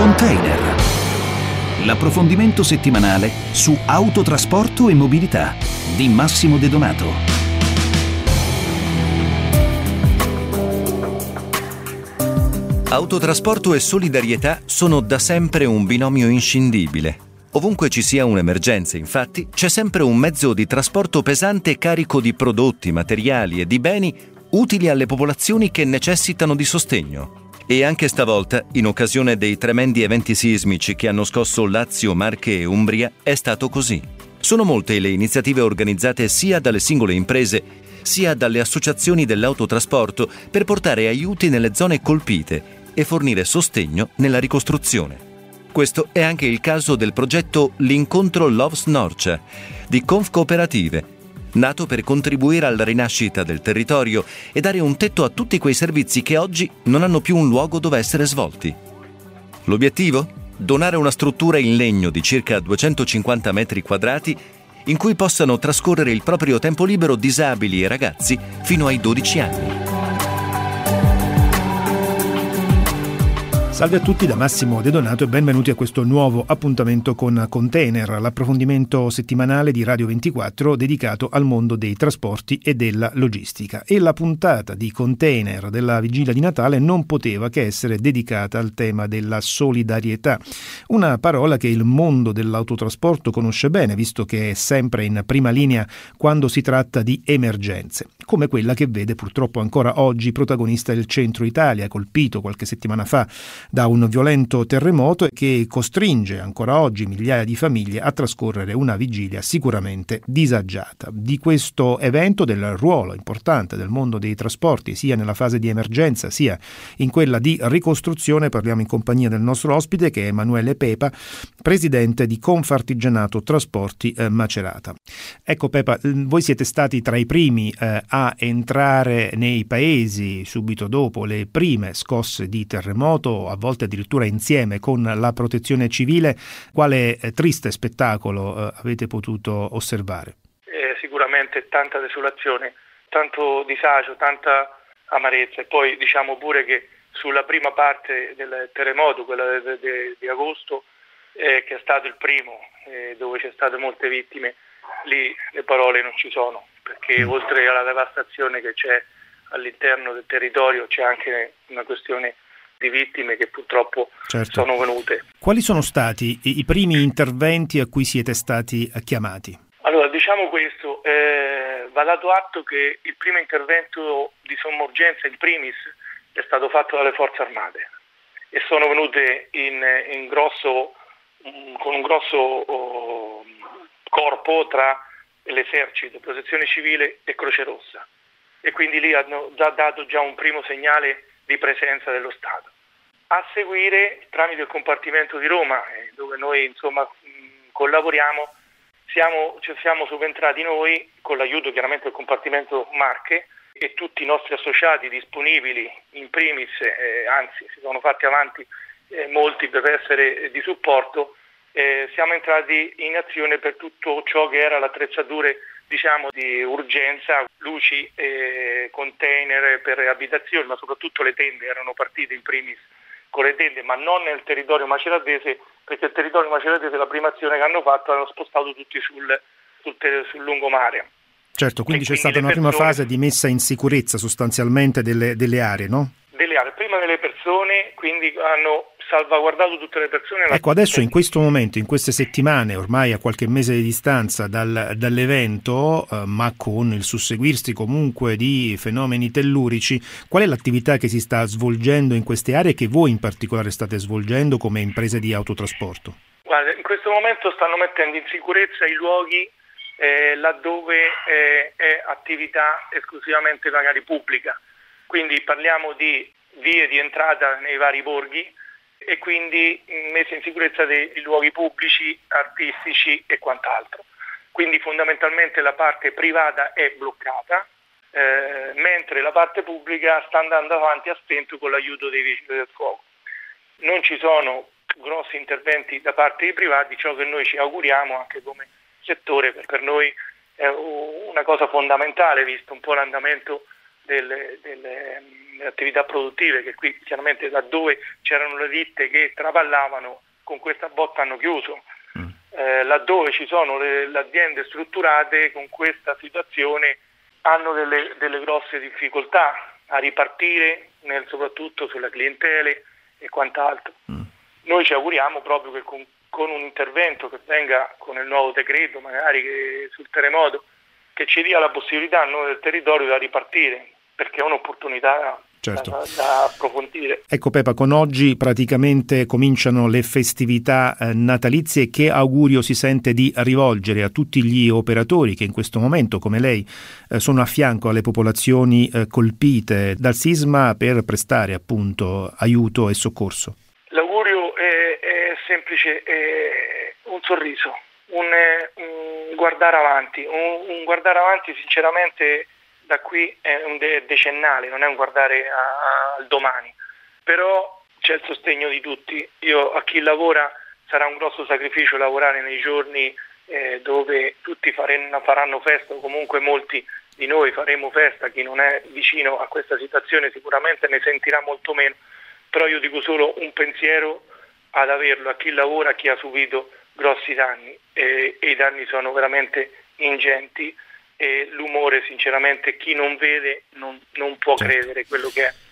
Container. L'approfondimento settimanale su autotrasporto e mobilità di Massimo De Donato. Autotrasporto e solidarietà sono da sempre un binomio inscindibile. Ovunque ci sia un'emergenza, infatti, c'è sempre un mezzo di trasporto pesante carico di prodotti, materiali e di beni utili alle popolazioni che necessitano di sostegno. E anche stavolta, in occasione dei tremendi eventi sismici che hanno scosso Lazio, Marche e Umbria, è stato così. Sono molte le iniziative organizzate sia dalle singole imprese, sia dalle associazioni dell'autotrasporto per portare aiuti nelle zone colpite e fornire sostegno nella ricostruzione. Questo è anche il caso del progetto L'Incontro Loves Norcia di Confcooperative, nato per contribuire alla rinascita del territorio e dare un tetto a tutti quei servizi che oggi non hanno più un luogo dove essere svolti. L'obiettivo? Donare una struttura in legno di circa 250 metri quadrati in cui possano trascorrere il proprio tempo libero disabili e ragazzi fino ai 12 anni. Salve a tutti da Massimo De Donato e benvenuti a questo nuovo appuntamento con Container, l'approfondimento settimanale di Radio 24 dedicato al mondo dei trasporti e della logistica. E la puntata di Container della vigilia di Natale non poteva che essere dedicata al tema della solidarietà, una parola che il mondo dell'autotrasporto conosce bene, visto che è sempre in prima linea quando si tratta di emergenze, come quella che vede purtroppo ancora oggi protagonista il centro Italia, colpito qualche settimana fa da un violento terremoto e che costringe ancora oggi migliaia di famiglie a trascorrere una vigilia sicuramente disagiata. Di questo evento, del ruolo importante del mondo dei trasporti, sia nella fase di emergenza sia in quella di ricostruzione, parliamo in compagnia del nostro ospite che è Emanuele Pepa, presidente di Confartigianato Trasporti Macerata. Ecco Pepa, voi siete stati tra i primi a entrare nei paesi subito dopo le prime scosse di terremoto, a volte addirittura insieme con la protezione civile. Quale triste spettacolo avete potuto osservare? Sicuramente tanta desolazione, tanto disagio, tanta amarezza, e poi diciamo pure che sulla prima parte del terremoto, quella di agosto, che è stato il primo, dove c'è state molte vittime, lì le parole non ci sono, perché oltre alla devastazione che c'è all'interno del territorio c'è anche una questione di vittime che purtroppo sono venute. Quali sono stati i primi interventi a cui siete stati chiamati? Allora, diciamo questo, va dato atto che il primo intervento di somma urgenza, in primis, è stato fatto dalle forze armate e sono venute con un grosso corpo tra l'esercito, protezione civile e Croce Rossa, e quindi lì hanno già dato un primo segnale di presenza dello Stato. A seguire, tramite il compartimento di Roma, dove noi collaboriamo, siamo subentrati noi con l'aiuto chiaramente del compartimento Marche e tutti i nostri associati disponibili, in primis, anzi si sono fatti avanti molti per essere di supporto. Siamo entrati in azione per tutto ciò che era l'attrezzature di urgenza, luci, container per abitazioni, ma soprattutto le tende. Erano partite in primis con le tende, ma non nel territorio maceratese, perché il territorio maceratese, la prima azione che hanno fatto, hanno spostato tutti sul lungomare. Certo, quindi c'è stata una prima fase di messa in sicurezza sostanzialmente delle aree, no? Delle aree, prima delle persone, quindi hanno salvaguardato tutte le persone. Ecco, adesso in questo momento, in queste settimane, ormai a qualche mese di distanza dall'evento, ma con il susseguirsi comunque di fenomeni tellurici, qual è l'attività che si sta svolgendo in queste aree, che voi in particolare state svolgendo come imprese di autotrasporto? Guarda, in questo momento stanno mettendo in sicurezza i luoghi laddove è attività esclusivamente magari pubblica, quindi parliamo di vie di entrata nei vari borghi e quindi messa in sicurezza dei luoghi pubblici, artistici e quant'altro. Quindi fondamentalmente la parte privata è bloccata, mentre la parte pubblica sta andando avanti a stento con l'aiuto dei vigili del fuoco. Non ci sono grossi interventi da parte dei privati, ciò che noi ci auguriamo anche come settore, per noi è una cosa fondamentale, visto un po' l'andamento delle attività produttive, che qui chiaramente laddove c'erano le ditte che traballavano con questa botta hanno chiuso, laddove ci sono le aziende strutturate con questa situazione hanno delle grosse difficoltà a ripartire, soprattutto sulla clientele e quant'altro. Noi ci auguriamo proprio che con un intervento che venga con il nuovo decreto, magari sul terremoto, che ci dia la possibilità a noi del territorio da ripartire, perché è un'opportunità da approfondire. Ecco Pepa, con oggi praticamente cominciano le festività natalizie. Che augurio si sente di rivolgere a tutti gli operatori che in questo momento, come lei, sono a fianco alle popolazioni colpite dal sisma per prestare appunto aiuto e soccorso? L'augurio è semplice, un sorriso, un guardare avanti, un guardare avanti sinceramente. Da qui è un decennale, non è un guardare al domani, però c'è il sostegno di tutti. A chi lavora sarà un grosso sacrificio lavorare nei giorni dove tutti faranno festa, o comunque molti di noi faremo festa. Chi non è vicino a questa situazione sicuramente ne sentirà molto meno, però io dico solo un pensiero ad averlo a chi lavora, a chi ha subito grossi danni, e i danni sono veramente ingenti. E l'umore, sinceramente, chi non vede non può credere quello che è.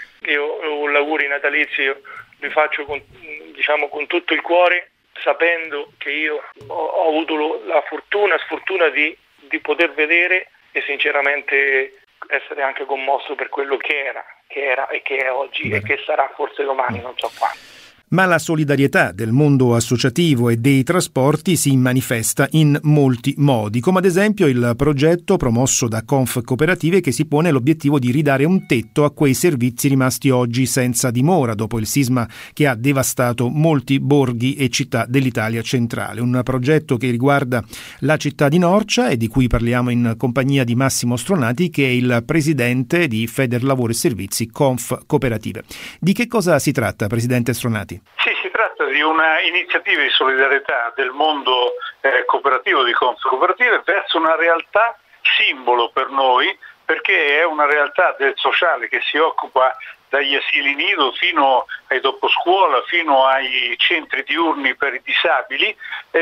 Io l'auguri natalizi li faccio con tutto il cuore, sapendo che io ho avuto la sfortuna di poter vedere e sinceramente essere anche commosso per quello che era e che è oggi. Bene. E che sarà forse domani, non so quando. Ma la solidarietà del mondo associativo e dei trasporti si manifesta in molti modi, come ad esempio il progetto promosso da Confcooperative che si pone l'obiettivo di ridare un tetto a quei servizi rimasti oggi senza dimora dopo il sisma che ha devastato molti borghi e città dell'Italia centrale. Un progetto che riguarda la città di Norcia e di cui parliamo in compagnia di Massimo Stronati, che è il presidente di Federlavoro e Servizi Confcooperative. Di che cosa si tratta, presidente Stronati? Sì, si tratta di una iniziativa di solidarietà del mondo cooperativo di Confcooperative verso una realtà simbolo per noi, perché è una realtà del sociale che si occupa dagli asili nido fino ai doposcuola, fino ai centri diurni per i disabili,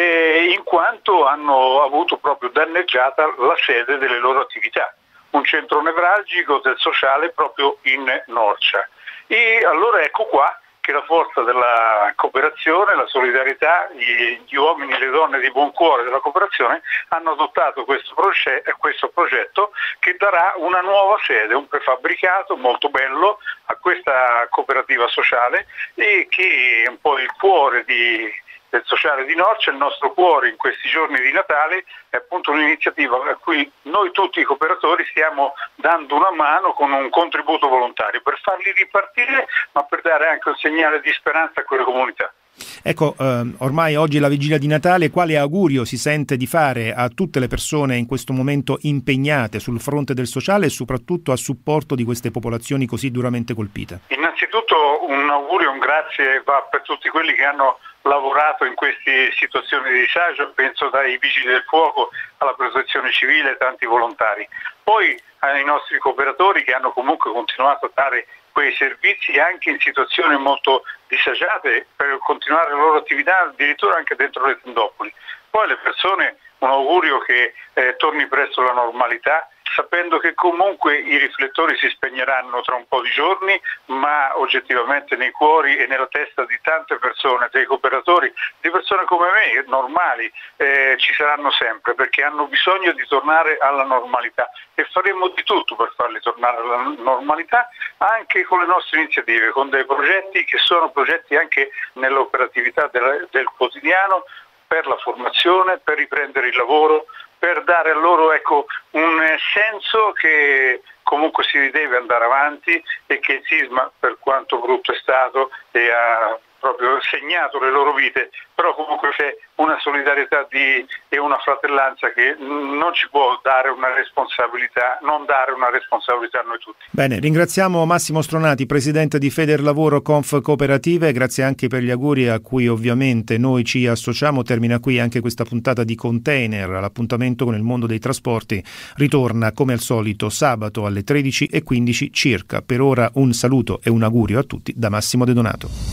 in quanto hanno avuto proprio danneggiata la sede delle loro attività, un centro nevralgico del sociale proprio in Norcia. E allora ecco qua che la forza della cooperazione, la solidarietà, gli uomini e le donne di buon cuore della cooperazione hanno adottato questo progetto che darà una nuova sede, un prefabbricato molto bello a questa cooperativa sociale, e che è un po' il cuore del sociale di Norcia. Il nostro cuore in questi giorni di Natale è appunto un'iniziativa a cui noi tutti i cooperatori stiamo dando una mano con un contributo volontario per farli ripartire, ma per dare anche un segnale di speranza a quelle comunità. Ecco, ormai oggi è la vigilia di Natale, quale augurio si sente di fare a tutte le persone in questo momento impegnate sul fronte del sociale e soprattutto a supporto di queste popolazioni così duramente colpite? Innanzitutto un augurio, un grazie va per tutti quelli che hanno lavorato in queste situazioni di disagio, penso dai vigili del fuoco alla protezione civile e tanti volontari. Poi ai nostri cooperatori che hanno comunque continuato a dare quei servizi anche in situazioni molto disagiate per continuare la loro attività addirittura anche dentro le tendopoli. Poi alle persone un augurio che torni presto la normalità, sapendo che comunque i riflettori si spegneranno tra un po' di giorni, ma oggettivamente nei cuori e nella testa di tante persone, dei cooperatori, di persone come me, normali, ci saranno sempre, perché hanno bisogno di tornare alla normalità, e faremo di tutto per farli tornare alla normalità, anche con le nostre iniziative, con dei progetti che sono progetti anche nell'operatività del quotidiano, per la formazione, per riprendere il lavoro, per dare a loro un senso che comunque si deve andare avanti, e che il sisma, per quanto brutto è stato e ha proprio segnato le loro vite, però comunque c'è una solidarietà e una fratellanza che non ci può dare una responsabilità, non dare una responsabilità a noi tutti. Bene, ringraziamo Massimo Stronati, presidente di Federlavoro Conf Cooperative, grazie anche per gli auguri a cui ovviamente noi ci associamo. Termina qui anche questa puntata di Container. L'appuntamento con il mondo dei trasporti ritorna come al solito sabato alle 13:15 circa. Per ora un saluto e un augurio a tutti da Massimo De Donato.